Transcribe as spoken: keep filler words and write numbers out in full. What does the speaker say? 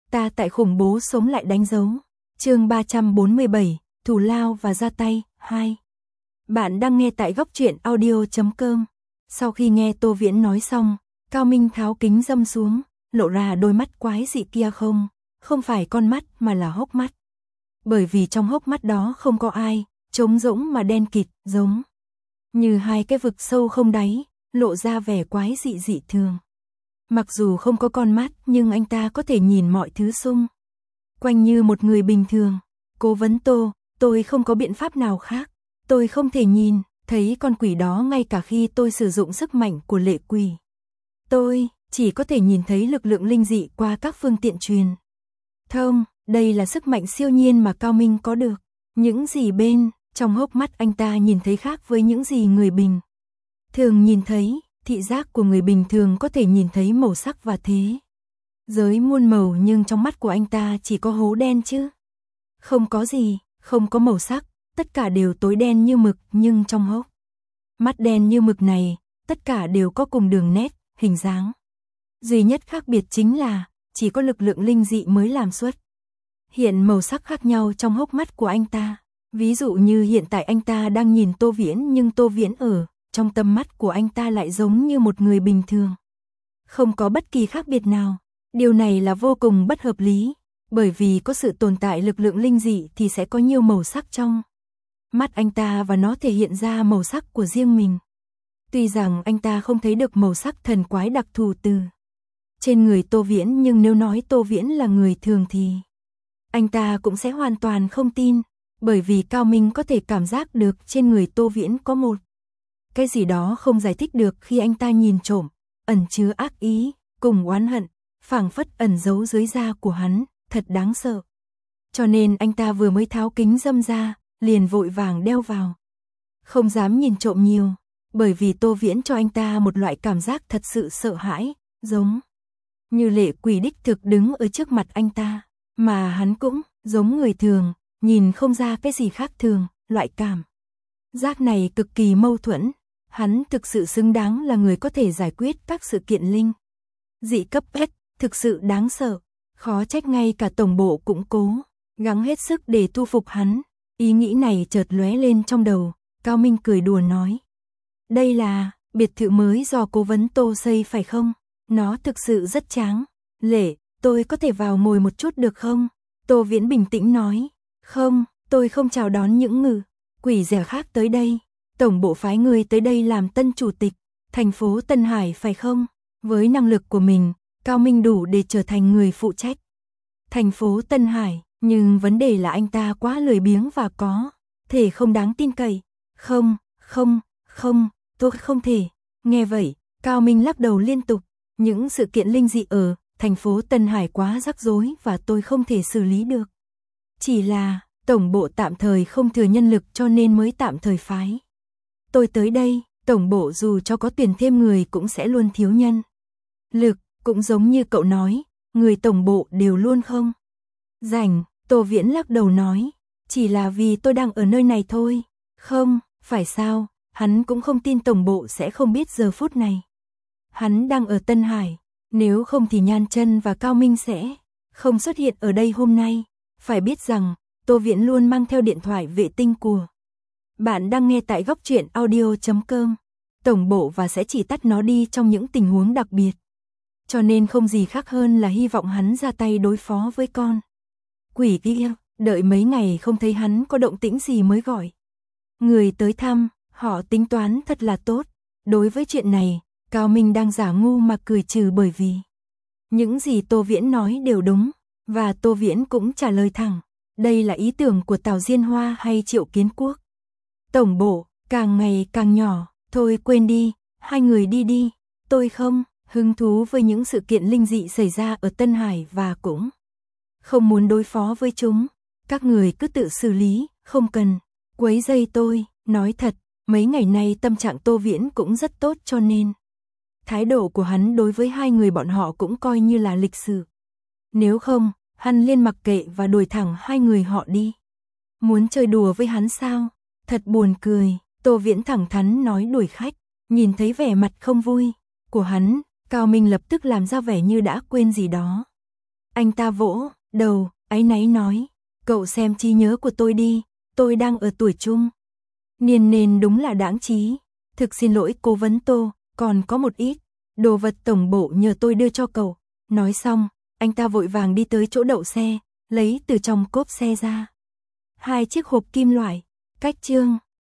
ta tại khủng bố sống lại đánh dấu. Chương ba trăm bốn mươi bảy, thù lao và ra tay, hai. Bạn đang nghe tại góc truyện audio chấm com. Sau khi nghe Tô Viễn nói xong, Cao Minh tháo kính râm xuống, lộ ra đôi mắt quái dị kia không, không phải con mắt mà là hốc mắt. Bởi vì trong hốc mắt đó không có ai, trống rỗng mà đen kịt, giống như hai cái vực sâu không đáy, lộ ra vẻ quái dị dị thường. Mặc dù không có con mắt nhưng anh ta có thể nhìn mọi thứ xung quanh như một người bình thường. Cố vấn Tô, tôi không có biện pháp nào khác. Tôi không thể nhìn thấy con quỷ đó ngay cả khi tôi sử dụng sức mạnh của lệ quỷ. Tôi chỉ có thể nhìn thấy lực lượng linh dị qua các phương tiện truyền thông. Đây là sức mạnh siêu nhiên mà Cao Minh có được. Những gì bên trong hốc mắt anh ta nhìn thấy khác với những gì người bình thường nhìn thấy. Thị giác của người bình thường có thể nhìn thấy màu sắc và thế giới muôn màu, nhưng trong mắt của anh ta chỉ có hố đen chứ không có gì, không có màu sắc, tất cả đều tối đen như mực. Nhưng trong hốc mắt đen như mực này, tất cả đều có cùng đường nét, hình dáng. Duy nhất khác biệt chính là chỉ có lực lượng linh dị mới làm xuất hiện màu sắc khác nhau trong hốc mắt của anh ta. Ví dụ như hiện tại anh ta đang nhìn Tô Viễn, nhưng Tô Viễn ở trong tầm mắt của anh ta lại giống như một người bình thường, không có bất kỳ khác biệt nào. Điều này là vô cùng bất hợp lý, bởi vì có sự tồn tại lực lượng linh dị thì sẽ có nhiều màu sắc trong mắt anh ta và nó thể hiện ra màu sắc của riêng mình. Tuy rằng anh ta không thấy được màu sắc thần quái đặc thù từ trên người Tô Viễn, nhưng nếu nói Tô Viễn là người thường thì anh ta cũng sẽ hoàn toàn không tin, bởi vì Cao Minh có thể cảm giác được trên người Tô Viễn có một cái gì đó không giải thích được khi anh ta nhìn trộm, ẩn chứa ác ý, cùng oán hận, phảng phất ẩn giấu dưới da của hắn, thật đáng sợ. Cho nên anh ta vừa mới tháo kính râm ra, liền vội vàng đeo vào. Không dám nhìn trộm nhiều, bởi vì Tô Viễn cho anh ta một loại cảm giác thật sự sợ hãi, giống như lệ quỷ đích thực đứng ở trước mặt anh ta, mà hắn cũng giống người thường, nhìn không ra cái gì khác thường. Loại cảm giác này cực kỳ mâu thuẫn. Hắn thực sự xứng đáng là người có thể giải quyết các sự kiện linh dị cấp S, thực sự đáng sợ. Khó trách ngay cả tổng bộ cũng cố gắng hết sức để thu phục hắn. Ý nghĩ này chợt lóe lên trong đầu, Cao Minh cười đùa nói: đây là biệt thự mới do cố vấn Tô xây phải không? Nó thực sự rất tráng lệ, tôi có thể vào ngồi một chút được không? Tô Viễn bình tĩnh nói: không, tôi không chào đón những ngự quỷ dẻo khác tới đây. Tổng bộ phái người tới đây làm tân chủ tịch thành phố Tân Hải phải không? Với năng lực của mình, Cao Minh đủ để trở thành người phụ trách thành phố Tân Hải, nhưng vấn đề là anh ta quá lười biếng và có thể không đáng tin cậy. Không, không, không, tôi không thể. Nghe vậy, Cao Minh lắc đầu liên tục. Những sự kiện linh dị ở thành phố Tân Hải quá rắc rối và tôi không thể xử lý được. Chỉ là tổng bộ tạm thời không thừa nhân lực cho nên mới tạm thời phái tôi tới đây. Tổng bộ dù cho có tuyển thêm người cũng sẽ luôn thiếu nhân lực, cũng giống như cậu nói, người tổng bộ đều luôn không rảnh. Tô Viễn lắc đầu nói: chỉ là vì tôi đang ở nơi này thôi. Không, phải sao? Hắn cũng không tin tổng bộ sẽ không biết giờ phút này hắn đang ở Tân Hải, nếu không thì Nhan Chân và Cao Minh sẽ không xuất hiện ở đây hôm nay. Phải biết rằng Tô Viễn luôn mang theo điện thoại vệ tinh của bạn đang nghe tại góc truyện audio chấm com. Tổng bộ và sẽ chỉ tắt nó đi trong những tình huống đặc biệt. Cho nên không gì khác hơn là hy vọng hắn ra tay đối phó với con quỷ kia. Đợi mấy ngày không thấy hắn có động tĩnh gì mới gọi người tới thăm. Họ tính toán thật là tốt. Đối với chuyện này, Cao Minh đang giả ngu mà cười trừ, bởi vì những gì Tô Viễn nói đều đúng, và Tô Viễn cũng trả lời thẳng. Đây là ý tưởng của Tào Diên Hoa hay Triệu Kiến Quốc? Tổng bộ càng ngày càng nhỏ. Thôi quên đi, hai người đi đi. Tôi không hứng thú với những sự kiện linh dị xảy ra ở Tân Hải và cũng không muốn đối phó với chúng. Các người cứ tự xử lý, không cần quấy rầy tôi. Nói thật, mấy ngày nay tâm trạng Tô Viễn cũng rất tốt, cho nên thái độ của hắn đối với hai người bọn họ cũng coi như là lịch sự. Nếu không, hắn liền mặc kệ và đuổi thẳng hai người họ đi. Muốn chơi đùa với hắn sao? Thật buồn cười. Tô Viễn thẳng thắn nói đuổi khách. Nhìn thấy vẻ mặt không vui của hắn, Cao Minh lập tức làm ra vẻ như đã quên gì đó. Anh ta vỗ đầu, áy náy nói, cậu xem trí nhớ của tôi đi, tôi đang ở tuổi trung niên nên đúng là đãng trí. Thực xin lỗi cố vấn Tô, còn có một ít đồ vật tổng bộ nhờ tôi đưa cho cậu. Nói xong, anh ta vội vàng đi tới chỗ đậu xe, lấy từ trong cốp xe ra hai chiếc hộp kim loại. Cách chương